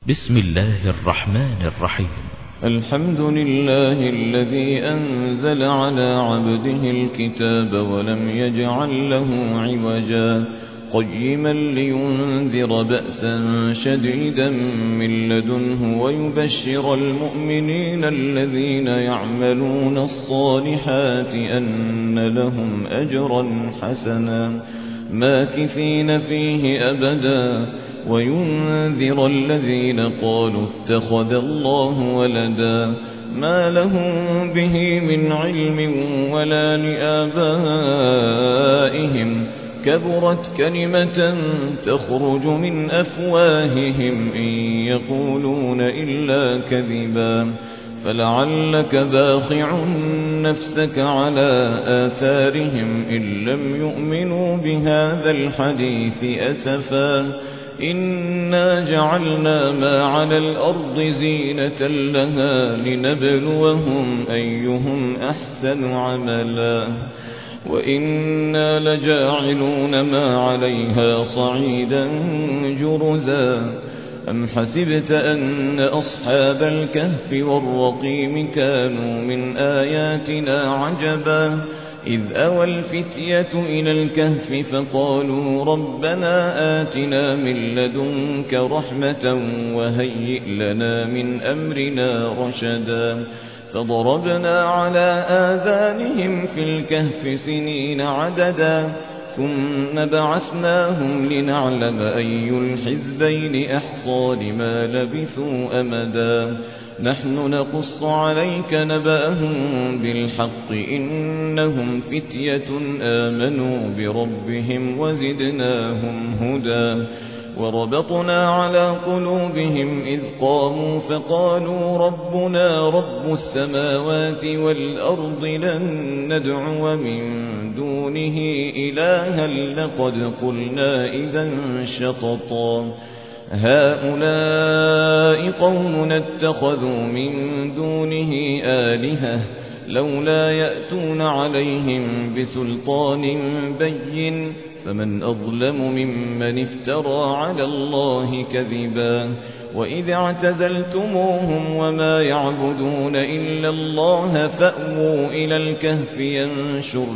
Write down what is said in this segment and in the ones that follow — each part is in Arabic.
بسم الله الرحمن الرحيم. الحمد لله الذي أنزل على عبده الكتاب ولم يجعل له عوجا قيما لينذر بأسا شديدا من لدنه ويبشر المؤمنين الذين يعملون الصالحات أن لهم أجرا حسنا ماكثين فيه أبدا وينذر الذين قالوا اتخذ الله ولدا ما لهم به من علم ولا لآبائهم كبرت كلمة تخرج من أفواههم إن يقولون إلا كذبا فلعلك باخع نفسك على آثارهم إن لم يؤمنوا بهذا الحديث أسفا إنا جعلنا ما على الأرض زينة لها لنبلوهم أيهم أحسن عملا وإنا لجاعلون ما عليها صعيدا جرزا أم حسبت أن أصحاب الكهف والرقيم كانوا من آياتنا عجبا إذ أوى الفتية إلى الكهف فقالوا ربنا آتنا من لدنك رحمة وهيئ لنا من أمرنا رشدا فضربنا على آذانهم في الكهف سنين عددا ثم بعثناهم لنعلم أي الحزبين أحصى لما لبثوا أمدا نحن نقص عليك نبأهم بالحق إنهم فتية آمنوا بربهم وزدناهم هدى وربطنا على قلوبهم إذ قاموا فقالوا ربنا رب السماوات والأرض لن ندعو من دونه إلها لقد قلنا إذا شططا هؤلاء قومنا اتخذوا من دونه آلهة لولا يأتون عليهم بسلطان بين فمن أظلم ممن افترى على الله كذبا وإذ اعتزلتموهم وما يعبدون إلا الله فأووا إلى الكهف ينشر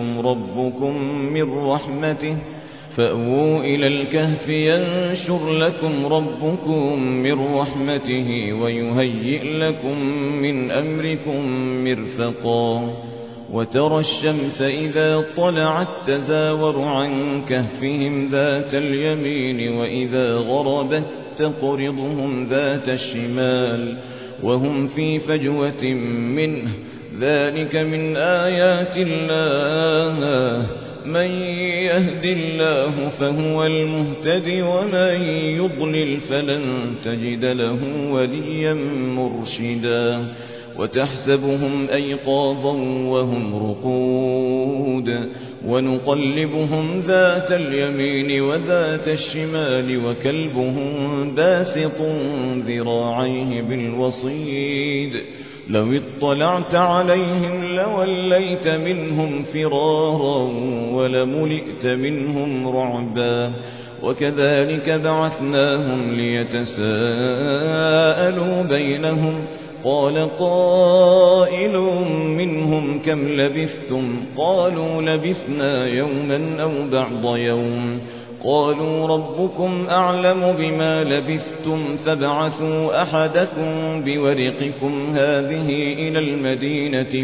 لكم ربكم من رحمته ويهيئ لكم من أمركم مرفقا وترى الشمس إذا طلعت تزاور عن كهفهم ذات اليمين وإذا غربت تقرضهم ذات الشمال وهم في فجوة منه ذلك من آيات الله من يهد الله فهو المهتد ومن يضلل فلن تجد له وليا مرشدا وتحسبهم أيقاظا وهم رقود ونقلبهم ذات اليمين وذات الشمال وكلبهم باسط ذراعيه بالوصيد لو اطلعت عليهم لوليت منهم فرارا ولملئت منهم رعبا وكذلك بعثناهم ليتساءلوا بينهم قال قائل منهم كم لبثتم قالوا لبثنا يوما أو بعض يوم قالوا ربكم أعلم بما لبثتم فابعثوا أحدكم بورقكم هذه إلى المدينة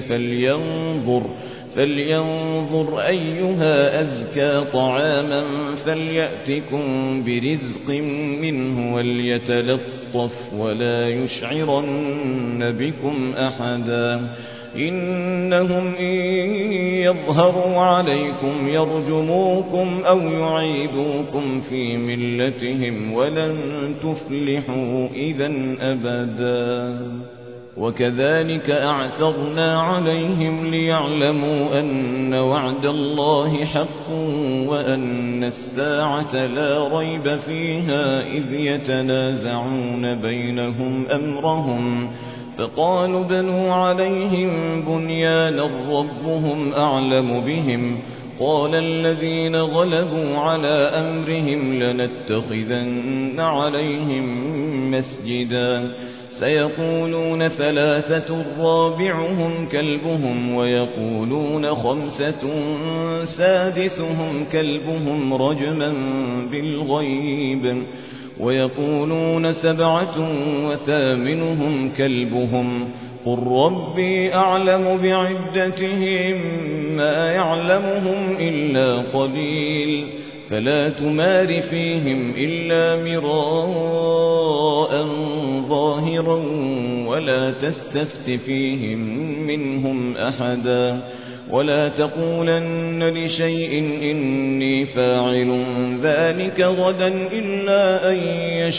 فلينظر أيها أزكى طعاما فليأتكم برزق منه وليتلطف ولا يشعرن بكم أحدا إنهم إن يظهروا عليكم يرجموكم أو يعيدوكم في ملتهم ولن تفلحوا إذا أبدا وكذلك أعثرنا عليهم ليعلموا أن وعد الله حق وأن الساعة لا ريب فيها إذ يتنازعون بينهم أمرهم فقالوا بنوا عليهم بنيانا ربهم أعلم بهم قال الذين غلبوا على أمرهم لنتخذن عليهم مسجدا سيقولون 3 رابعهم كلبهم ويقولون 5 سادسهم كلبهم رجما بالغيب ويقولون 7 وثامنهم كلبهم قل ربي أعلم بعدتهم ما يعلمهم إلا قليل فلا تمار فيهم إلا مراء ظاهرا ولا تستفت فيهم منهم أحدا ولا تقولن لشيء إني فاعل ذلك غدا إلا أن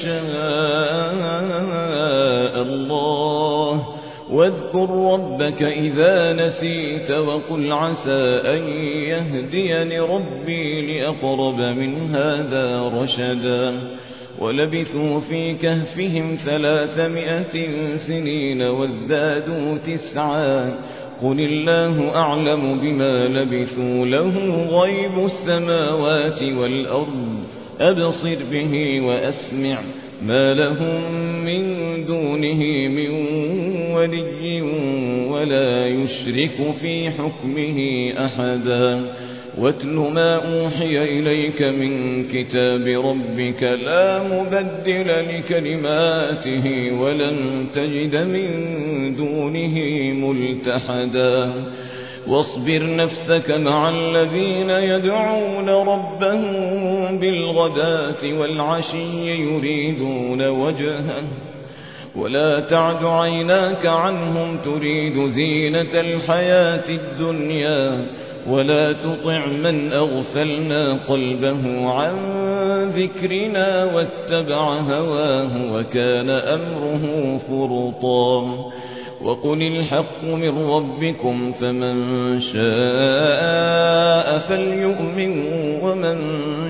يشاء الله واذكر ربك إذا نسيت وقل عسى أن يهديني ربي لأقرب من هذا رشدا ولبثوا في كهفهم 300 سنين وازدادوا 9 قل الله أعلم بما لبثوا له غيب السماوات والأرض أبصر به وأسمع ما لهم من دونه من ولي ولا يشرك في حكمه أحدا واتل ما أوحي إليك من كتاب ربك لا مبدل لكلماته ولن تجد من دونه ملتحدا واصبر نفسك مع الذين يدعون ربهم بالغداة والعشي يريدون وجهه ولا تعد عيناك عنهم تريد زينة الحياة الدنيا ولا تطع من أغفلنا قلبه عن ذكرنا واتبع هواه وكان أمره فرطا وقل الحق من ربكم فمن شاء فليؤمن ومن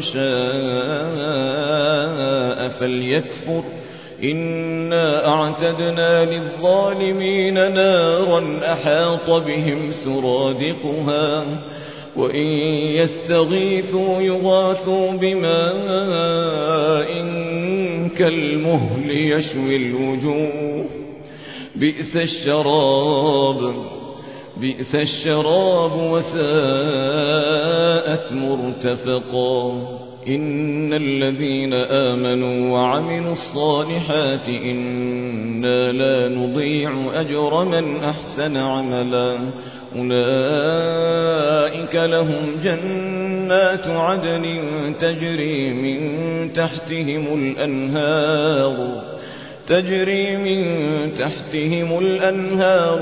شاء فليكفر إنا أعتدنا للظالمين نارا أحاط بهم سرادقها وإن يستغيثوا يغاثوا بماء كالمهل يشوي الوجوه بئس الشراب وساءت مرتفقا إن الذين آمنوا وعملوا الصالحات إنا لا نضيع أجر من أحسن عملا أولئك لهم جنات عدن تجري من تحتهم الأنهار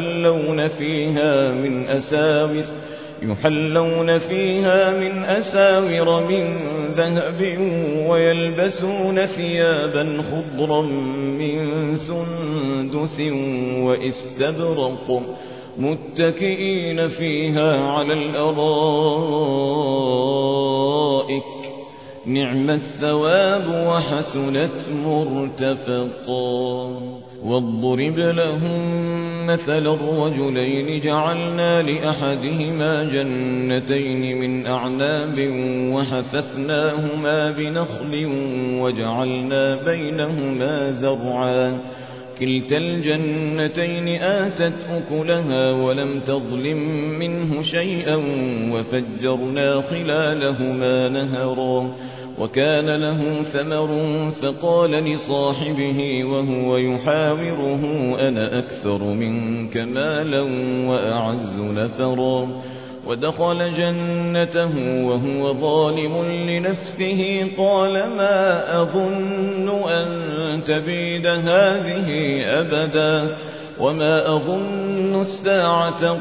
يحلون فيها من أساور من ذهب ويلبسون ثيابا خضرا من سندس وإستبرق متكئين فيها على الأرائك نعم الثواب وحسنت مرتفقا واضرب لهم مثل الرجلين جعلنا لأحدهما جنتين من أعناب وحففناهما بنخل وجعلنا بينهما زرعا كلتا الجنتين آتت أكلها ولم تظلم منه شيئا وفجرنا خلالهما نهرا وكان له ثمر فقال لصاحبه وهو يحاوره أنا أكثر منك مالا وأعز نفرا ودخل جنته وهو ظالم لنفسه قال ما أظن أن تبيد هذه أبدا وما أظن الساعة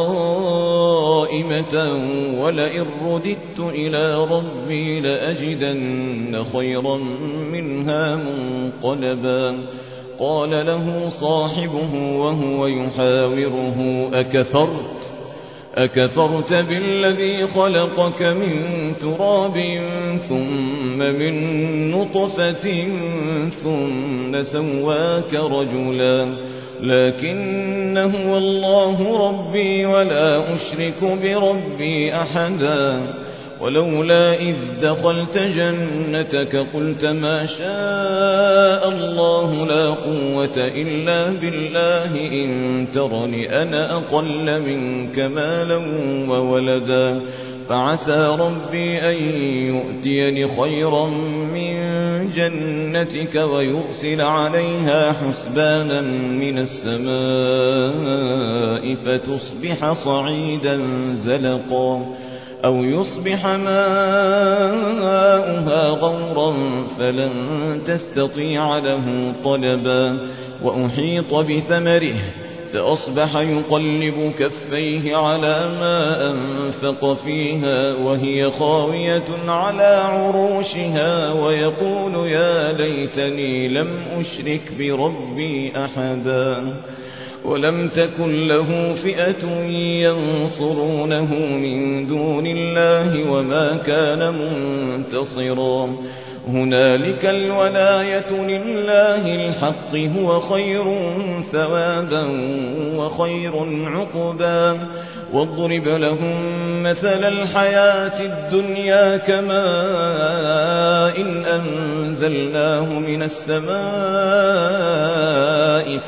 قائمة ولئن رددت إلى ربي لأجدن خيرا منها منقلبا قال له صاحبه وهو يحاوره أكفرت بالذي خلقك من تراب ثم من نطفة ثم سواك رجلا لكن هو الله ربي ولا أشرك بربي أحدا ولولا إذ دخلت جنتك قلت ما شاء الله لا قوة إلا بالله إن ترني أنا أقل منك مالا وولدا فعسى ربي أن يؤتيني خيرا من جنتك ويرسل عليها حسبانا من السماء فتصبح صعيدا زلقا أو يصبح ماؤها غورا فلن تستطيع له طلبا وأحيط بثمره فأصبح يقلب كفيه على ما أنفق فيها وهي خاوية على عروشها ويقول يا ليتني لم أشرك بربي أحدا ولم تكن له فئة ينصرونه من دون الله وما كان منتصرا هنالك الولاية لله الحق هو خير ثوابا وخير عقبا واضرب لهم مثل الحياة الدنيا كماء إن أنزلناه من السماء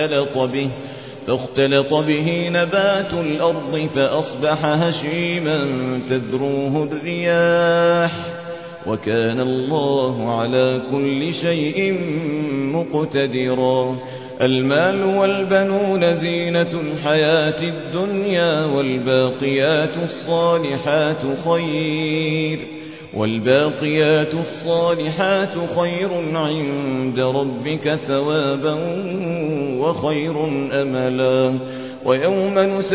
فاختلط به نبات الأرض فأصبح هشيما تذروه الرياح وكان الله على كل شيء مقتدرا المال والبنون زينة الحياة الدنيا والباقيات الصالحات خير عند ربك ثوابا وخير أملا ويوم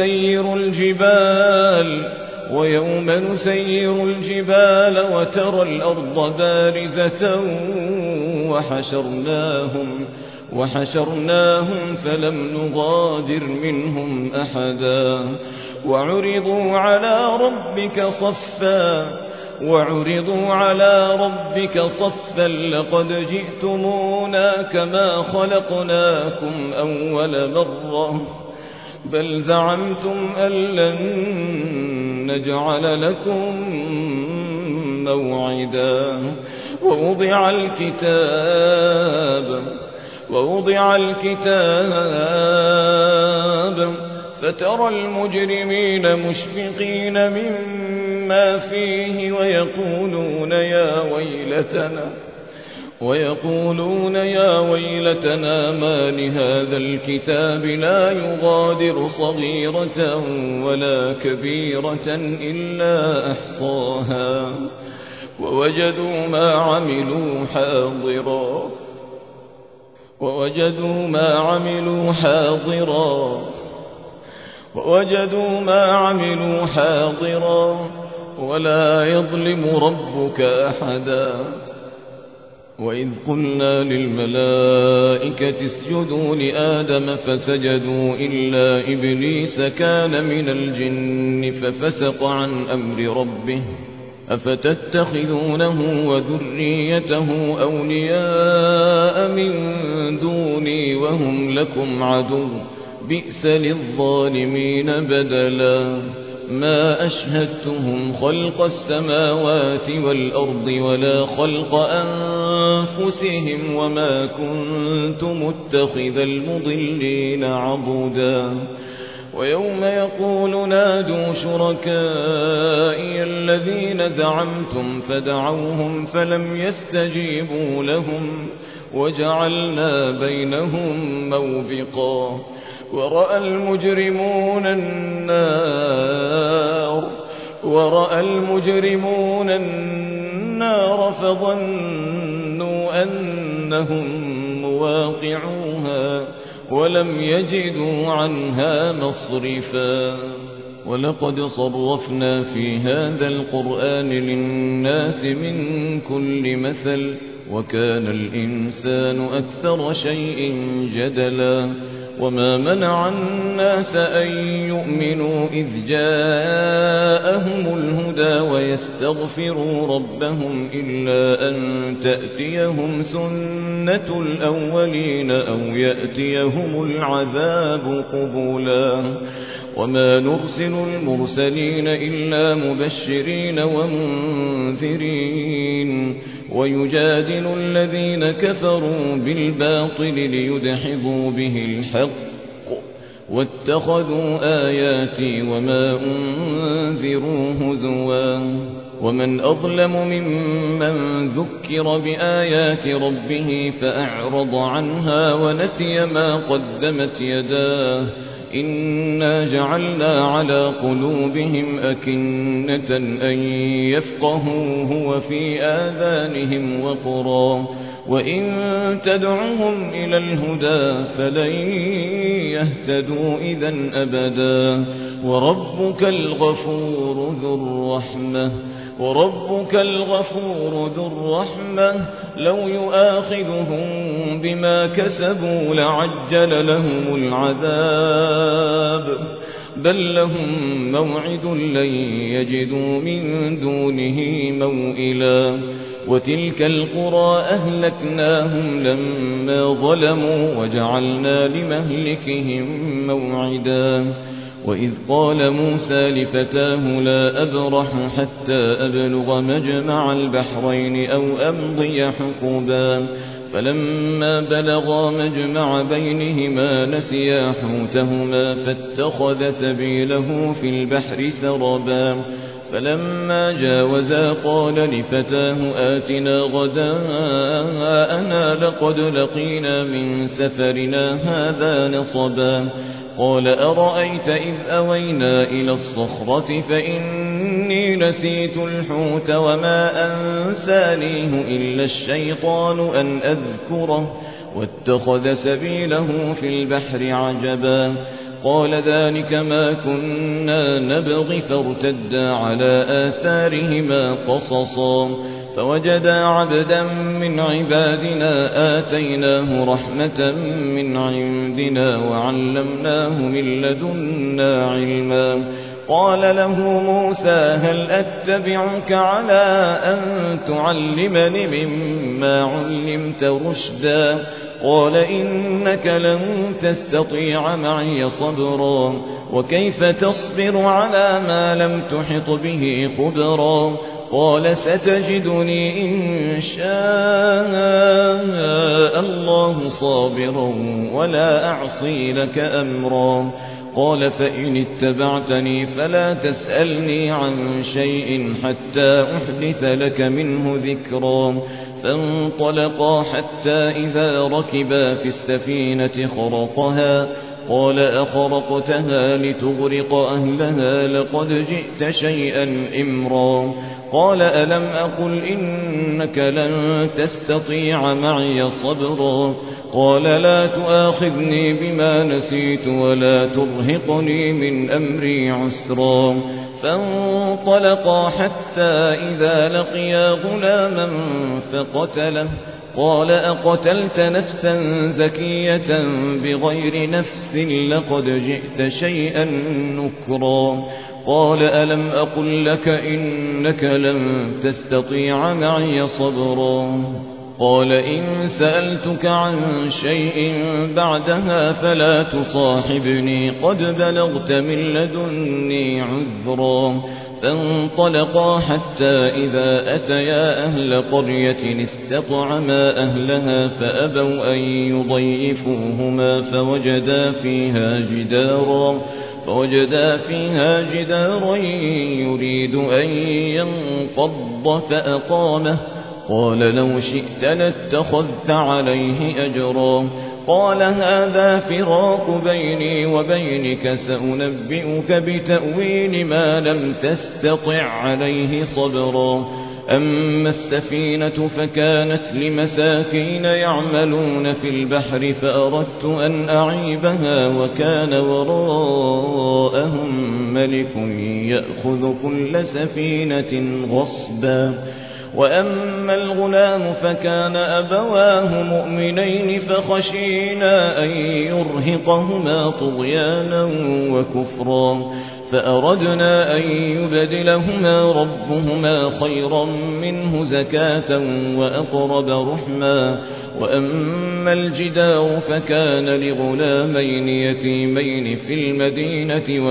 نسير الجبال وترى الأرض بارزة وحشرناهم فلم نغادر منهم أحدا وعرضوا على ربك صفا لقد جئتمونا كما خلقناكم أول مرة بل زعمتم أن لن نجعل لكم موعدا ووضع الكتاب فترى المجرمين مشفقين مما فيه ويقولون يا ويلتنا ما لهذا الكتاب لا يغادر صغيرة ولا كبيرة إلا أحصاها ووجدوا ما عملوا حاضرا ولا يظلم ربك أحدا وإذ قلنا للملائكة اسجدوا لآدم فسجدوا إلا إبليس كان من الجن ففسق عن أمر ربه أفتتخذونه وذريته أولياء من دوني وهم لكم عدو بئس للظالمين بدلا ما أشهدتهم خلق السماوات والأرض ولا خلق أنفسهم وما كنت متخذ المضلين عضدا ويوم يقول نادوا شركائي الذين زعمتم فدعوهم فلم يستجيبوا لهم وجعلنا بينهم موبقا ورأى المجرمون النار فظنوا أنهم مواقعوها ولم يجدوا عنها مصرفا ولقد صرفنا في هذا القرآن للناس من كل مثل وكان الإنسان أكثر شيء جدلا وما منع الناس أن يؤمنوا إذ جاءهم الهدى ويستغفروا ربهم إلا أن تأتيهم سنة سُنَّةُ الْأَوَّلِينَ أَوْ يَأْتِيَهُمُ الْعَذَابُ قُبُلًا وَمَا نُرْسِلُ الْمُرْسَلِينَ إِلَّا مُبَشِّرِينَ وَمُنذِرِينَ وَيُجَادِلُ الَّذِينَ كَفَرُوا بِالْبَاطِلِ لِيُدْحِضُوا بِهِ الْحَقَّ وَاتَّخَذُوا آيَاتِي وَمَا أُنذِرُوا هُزُوًا وَمَنْ أَظْلَمُ مِمَّنْ ذُكِّرَ بِآيَاتِ رَبِّهِ فَأَعْرَضَ عَنْهَا وَنَسِيَ مَا قَدَّمَتْ يَدَاهُ إِنَّا جَعَلْنَا عَلَى قُلُوبِهِمْ أَكِنَّةً أَن يَفْقَهُوهُ وَفِي آذَانِهِمْ وَقْرًا وَإِن تَدْعُهُمْ إِلَى الْهُدَىٰ فَلَن يَهْتَدُوا إِذًا أَبَدًا وَرَبُّكَ الْغَفُورُ ذُو الرَّحْمَةِ لَوْ يُؤَاخِذُهُم بِمَا كَسَبُوا لَعَجَّلَ لَهُمُ الْعَذَابَ بَل لَّهُم مَّوْعِدٌ لَّن يَجِدُوا مِن دُونِهِ مَوْئِلًا وَتِلْكَ الْقُرَىٰ أَهْلَكْنَاهُمْ لَمَّا ظَلَمُوا وَجَعَلْنَا لِمَهْلِكِهِم مَّوْعِدًا وَإِذْ قَالَ مُوسَىٰ لِفَتَاهُ لَا أَبْرَحُ حَتَّىٰ أَبْلُغَ مَجْمَعَ الْبَحْرَيْنِ أَوْ أَمْضِيَ حُقُبًا فَلَمَّا بَلَغَا مَجْمَعَ بَيْنِهِمَا نَسِيَا حُوتَهُمَا فَاتَّخَذَ سَبِيلَهُ فِي الْبَحْرِ سَرَبًا فَلَمَّا جَاوَزَا قَالَ لِفَتَاهُ آتِنَا غَدَاءَنَا لَقَدْ لَقِينَا مِن سَفَرِنَا هَٰذَا نَصَبًا قَالَ أَرَأَيْتَ إِذْ أَوَيْنَا إِلَى الصَّخْرَةِ فَإِنِّي نَسِيتُ الْحُوتَ وَمَا أَنسَانِيهُ إِلَّا الشَّيْطَانُ أَنْ أَذْكُرَهُ وَاتَّخَذَ سَبِيلَهُ فِي الْبَحْرِ عَجَبًا قَالَ ذَلِكَ مَا كُنَّا نَبْغِ فَارْتَدَّا عَلَىٰ آثَارِهِمَا قَصَصًا فَوَجَدَا عَبْدًا مِّنْ عِبَادِنَا آتَيْنَاهُ رَحْمَةً مِّنْ عِندِنَا وَعَلَّمْنَاهُ مِن لَّدُنَّا عِلْمًا قَالَ له موسى هل أتبعك على أن تعلمني مما علمت رشدا قال إنك لن تستطيع معي صبرا وكيف تصبر على ما لم تحط به خبرا قال ستجدني إن شاء الله صابرا ولا أعصي لك أمرا قال فإن اتبعتني فلا تسألني عن شيء حتى أحدث لك منه ذكرا فانطلقا حتى إذا ركبا في السفينة خرقها قال أخرقتها لتغرق أهلها لقد جئت شيئا إمرا قال ألم أقل إنك لن تستطيع معي صبرا قال لا تؤاخذني بما نسيت ولا ترهقني من أمري عسرا فانطلقا حتى إذا لقيا غلاما فقتله قال أقتلت نفسا زكية بغير نفس لقد جئت شيئا نكرا قال ألم أقل لك إنك لن تستطيع معي صبرا قال إن سألتك عن شيء بعدها فلا تصاحبني قد بلغت من لدني عذرا فانطلقا حتى إذا أتيا أهل قرية استطعما أهلها فأبوا أن يضيفوهما فوجدا فيها جدارا يريد أن ينقض فأقامه قال لو شئت لاتخذت عليه أجرا قال هذا فراق بيني وبينك سأنبئك بتأويل ما لم تستطع عليه صبرا أما السفينة فكانت لمساكين يعملون في البحر فأردت أن أعيبها وكان وراءهم ملك يأخذ كل سفينة غصبا وأما الغلام فكان أبواه مؤمنين فخشينا أن يرهقهما طغيانا وكفرا فأردنا أن يبدلهما ربهما خيرا منه زكاة وأقرب رحما وأما الجدار فكان لغلامين يتيمين في المدينة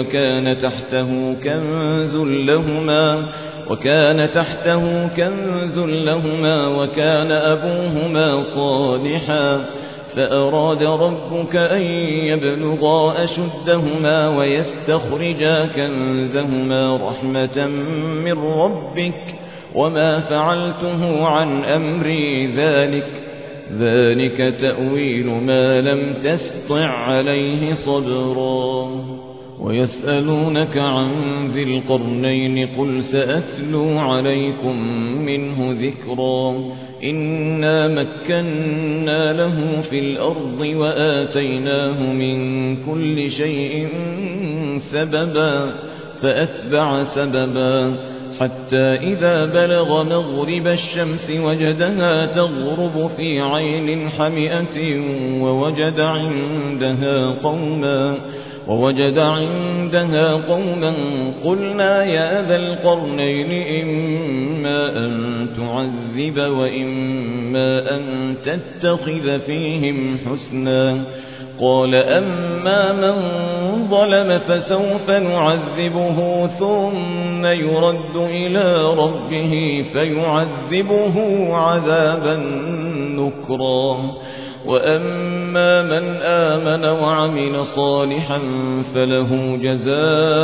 وكان تحته كنز لهما وكان أبوهما صالحا فأراد ربك أن يبلغا أشدهما ويستخرجا كنزهما رحمة من ربك وما فعلته عن أمري ذلك تأويل ما لم تستطع عليه صبرا ويسألونك عن ذي القرنين قل سأتلو عليكم منه ذكرا إنا مكنا له في الأرض وآتيناه من كل شيء سببا فأتبع سببا حتى إذا بلغ مغرب الشمس وجدها تغرب في عين حمئة ووجد عندها قوما قلنا يا ذا القرنين إما أن تعذب وإما أن تتخذ فيهم حسنا قال أما من ظلم فسوف نعذبه ثم يرد إلى ربه فيعذبه عذابا نكرا وأما من آمن وعمل صالحا فله جزاء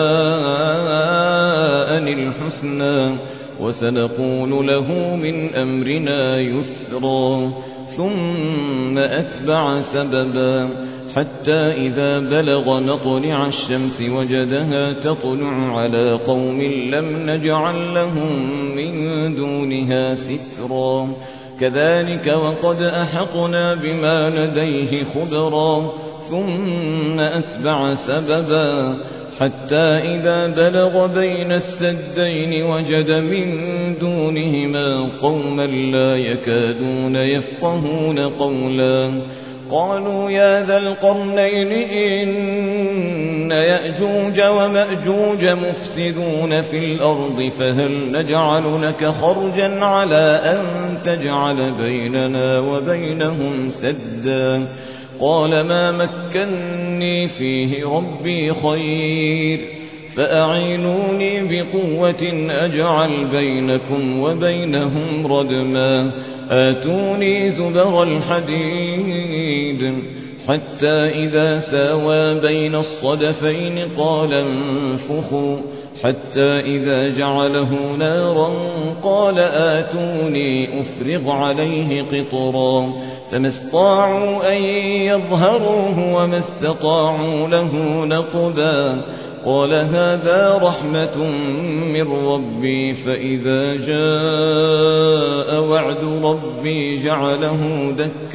الحسنى وسنقول له من أمرنا يسرا ثم أتبع سببا حتى إذا بلغ مطلع الشمس وجدها تطلع على قوم لم نجعل لهم من دونها سترا كذلك وقد أحطنا بما لديه خبرا ثم أتبع سببا حتى إذا بلغ بين السدين وجد من دونهما قوما لا يكادون يفقهون قولا قالوا يا ذا القرنين إن يأجوج ومأجوج مفسدون في الأرض فهل نجعل لك خرجا على أن تجعل بيننا وبينهم سدا قال ما مكني فيه ربي خير فأعينوني بقوة أجعل بينكم وبينهم ردما آتوني زبر الحديد حتى إذا ساوى بين الصدفين قال انفخوا حتى إذا جعله نارا قال آتوني أفرغ عليه قطرا فما استطاعوا أن يظهروه وما استطاعوا له نقبا قال هذا رحمة من ربي فإذا جاء وعد ربي جعله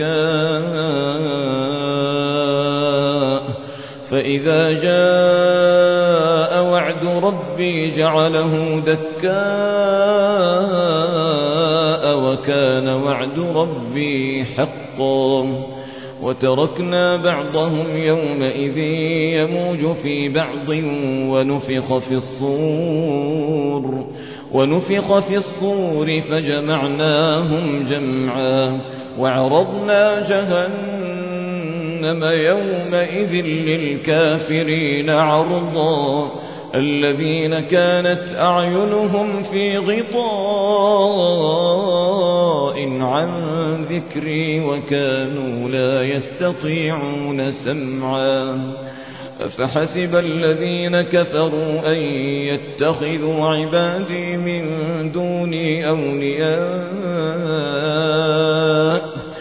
دكاء وكان وعد ربي حقا وتركنا بعضهم يومئذ يموج في بعض ونفخ في الصور فجمعناهم جمعا وعرضنا جهنم يومئذ للكافرين عرضا الذين كانت أعينهم في غطاء عن ذكري وكانوا لا يستطيعون سمعا أفحسب الذين كفروا أن يتخذوا عبادي من دوني أولياء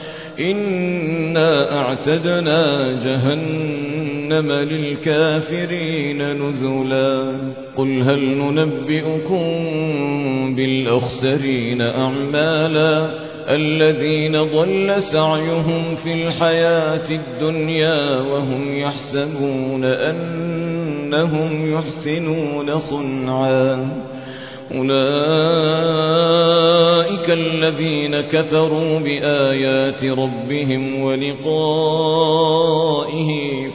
إنا أعتدنا جهنم للكافرين نزلا قل هل ننبئكم بالأخسرين أعمالا الذين ضل سعيهم في الحياة الدنيا وهم يحسبون أنهم يحسنون صنعا أولئك الذين كفروا بآيات ربهم ولقائه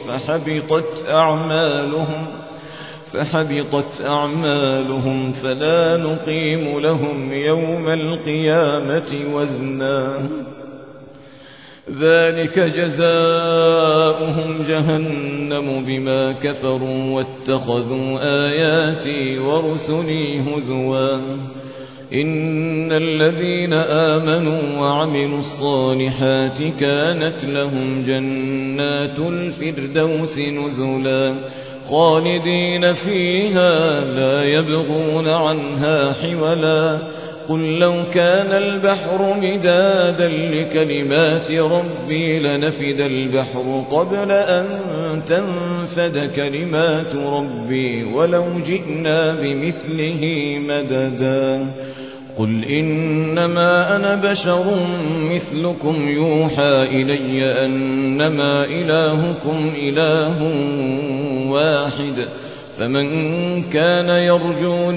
فحبطت أعمالهم فلا نقيم لهم يوم القيامة وزنا ذلك جزاؤهم جهنم بما كفروا واتخذوا آياتي ورسلي هزوا إن الذين آمنوا وعملوا الصالحات كانت لهم جنات الفردوس نزلا خالدين فيها لا يبغون عنها حولا قل لو كان البحر مدادا لكلمات ربي لنفد البحر قبل أن تنفد كلمات ربي ولو جئنا بمثله مددا قل إنما أنا بشر مثلكم يوحى إلي أنما إلهكم إله واحد فمن كان يرجو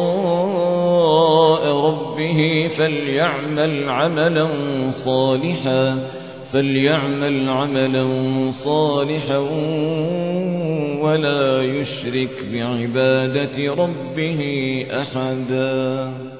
لقاء ربه فليعمل عملا صالحا ولا يشرك بعبادة ربه أحدا.